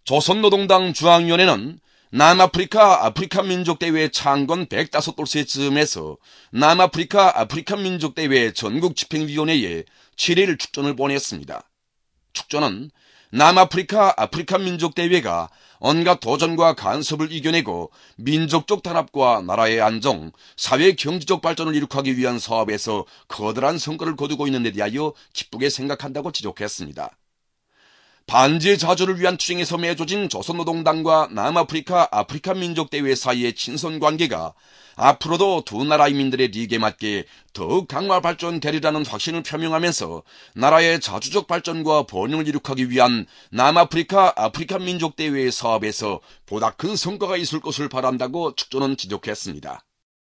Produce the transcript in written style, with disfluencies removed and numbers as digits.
조선노동당 중앙위원회는 남아프리카 아프리칸민족대회 창건 105돌째쯤에서 남아프리카 아프리칸민족대회 전국집행위원회에 7일 축전을 보냈습니다. 축전은 남아프리카 아프리칸민족대회가 온갖 도전과 간섭을 이겨내고 민족적 단합과 나라의 안정, 사회 경제적 발전을 이룩하기 위한 사업에서 커다란 성과를 거두고 있는 데 대하여 기쁘게 생각한다고 지적했습니다. 반지의 자주를 위한 투쟁에서 맺어진 조선노동당과 남아프리카 아프리칸민족대회 사이의 친선관계가 앞으로도 두 나라 인민들의利益에 맞게 더욱 강화 발전되리라는 확신을 표명하면서 나라의 자주적 발전과 번영을 이룩하기 위한 남아프리카 아프리칸민족대회 사업에서 보다 큰 성과가 있을 것을 바란다고 축전은 지적했습니다.